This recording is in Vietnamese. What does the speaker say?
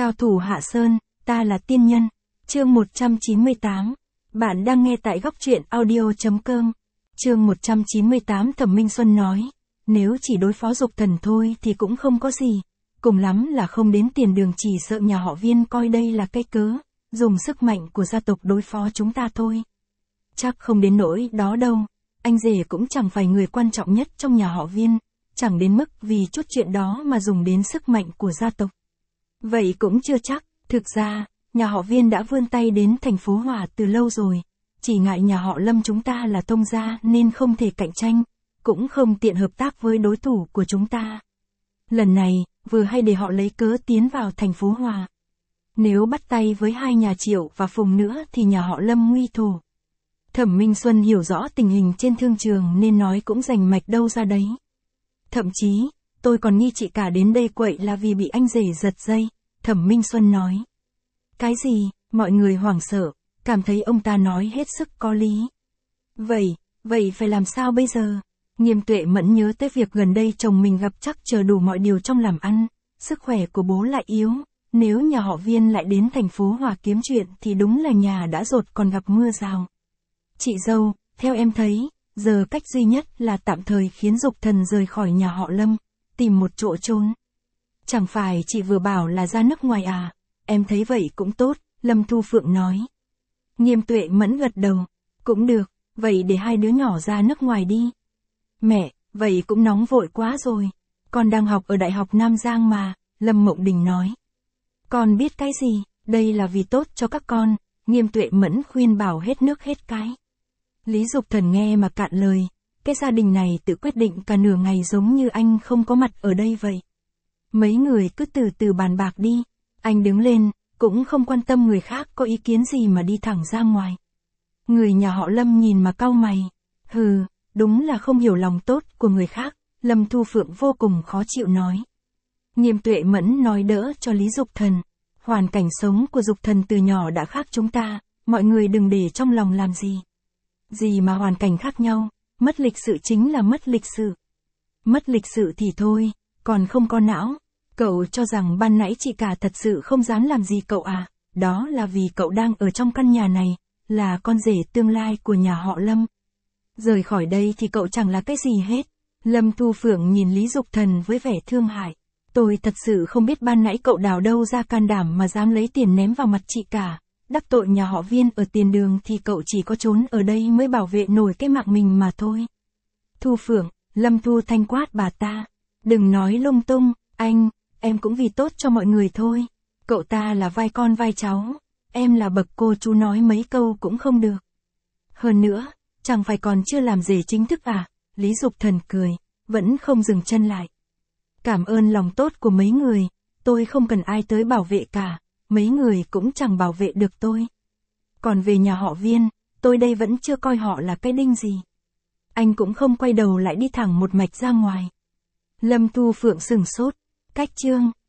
Cao thủ Hạ Sơn, ta là tiên nhân. Chương 198. Bạn đang nghe tại góc truyện audio.com. Chương 198 Thẩm Minh Xuân nói, nếu chỉ đối phó Dục Thần thôi thì cũng không có gì. Cùng lắm là không đến tiền đường, chỉ sợ nhà họ Viên coi đây là cái cớ, dùng sức mạnh của gia tộc đối phó chúng ta thôi. Chắc không đến nỗi đó đâu, anh rể cũng chẳng phải người quan trọng nhất trong nhà họ Viên, chẳng đến mức vì chút chuyện đó mà dùng đến sức mạnh của gia tộc. Vậy cũng chưa chắc, thực ra, nhà họ Viên đã vươn tay đến thành phố Hòa từ lâu rồi, chỉ ngại nhà họ Lâm chúng ta là thông gia nên không thể cạnh tranh, cũng không tiện hợp tác với đối thủ của chúng ta. Lần này, vừa hay để họ lấy cớ tiến vào thành phố Hòa. Nếu bắt tay với hai nhà Triệu và Phùng nữa thì nhà họ Lâm nguy thổ. Thẩm Minh Xuân hiểu rõ tình hình trên thương trường nên nói cũng rành mạch đâu ra đấy. Thậm chí, tôi còn nghi chị cả đến đây quậy là vì bị anh rể giật dây, Thẩm Minh Xuân nói. Cái gì? Mọi người hoảng sợ, cảm thấy ông ta nói hết sức có lý. Vậy phải làm sao bây giờ? Nghiêm Tuệ Mẫn nhớ tới việc gần đây chồng mình gặp trắc trở đủ mọi điều trong làm ăn, sức khỏe của bố lại yếu, nếu nhà họ Viên lại đến thành phố Hòa kiếm chuyện thì đúng là nhà đã dột còn gặp mưa rào. Chị dâu, theo em thấy, giờ cách duy nhất là tạm thời khiến Dục Thần rời khỏi nhà họ Lâm, tìm một chỗ trốn. Chẳng phải chị vừa bảo là ra nước ngoài à? Em thấy vậy cũng tốt, Lâm Thu Phượng nói. Nghiêm Tuệ Mẫn gật đầu, cũng được, vậy để hai đứa nhỏ ra nước ngoài đi. Mẹ, vậy cũng nóng vội quá rồi, con đang học ở Đại học Nam Giang mà, Lâm Mộng Đình nói. Con biết cái gì, đây là vì tốt cho các con, Nghiêm Tuệ Mẫn khuyên bảo hết nước hết cái. Lý Dục Thần nghe mà cạn lời, cái gia đình này tự quyết định cả nửa ngày giống như anh không có mặt ở đây vậy. Mấy người cứ từ từ bàn bạc đi, anh đứng lên, cũng không quan tâm người khác có ý kiến gì mà đi thẳng ra ngoài. Người nhà họ Lâm nhìn mà cau mày, đúng là không hiểu lòng tốt của người khác, Lâm Thu Phượng vô cùng khó chịu nói. Nghiêm Tuệ Mẫn nói đỡ cho Lý Dục Thần, hoàn cảnh sống của Dục Thần từ nhỏ đã khác chúng ta, mọi người đừng để trong lòng làm gì. Gì mà hoàn cảnh khác nhau, mất lịch sự chính là mất lịch sự. Mất lịch sự thì thôi, còn không có não. Cậu cho rằng ban nãy chị cả thật sự không dám làm gì cậu à? Đó là vì cậu đang ở trong căn nhà này, là con rể tương lai của nhà họ Lâm. Rời khỏi đây thì cậu chẳng là cái gì hết. Lâm Thu Phượng nhìn Lý Dục Thần với vẻ thương hại. Tôi thật sự không biết ban nãy cậu đào đâu ra can đảm mà dám lấy tiền ném vào mặt chị cả. Đắc tội nhà họ Viên ở tiền đường thì cậu chỉ có trốn ở đây mới bảo vệ nổi cái mạng mình mà thôi. Thu Phượng, Lâm Thu Thanh quát bà ta. Đừng nói lung tung, em cũng vì tốt cho mọi người thôi. Cậu ta là vai con vai cháu, em là bậc cô chú nói mấy câu cũng không được. Hơn nữa, chẳng phải còn chưa làm rể chính thức à? Lý Dục Thần cười, vẫn không dừng chân lại. Cảm ơn lòng tốt của mấy người, tôi không cần ai tới bảo vệ cả, mấy người cũng chẳng bảo vệ được tôi. Còn về nhà họ Viên, tôi đây vẫn chưa coi họ là cái đinh gì. Anh cũng không quay đầu lại đi thẳng một mạch ra ngoài. Lâm Thu Phượng sửng sốt, cách chương,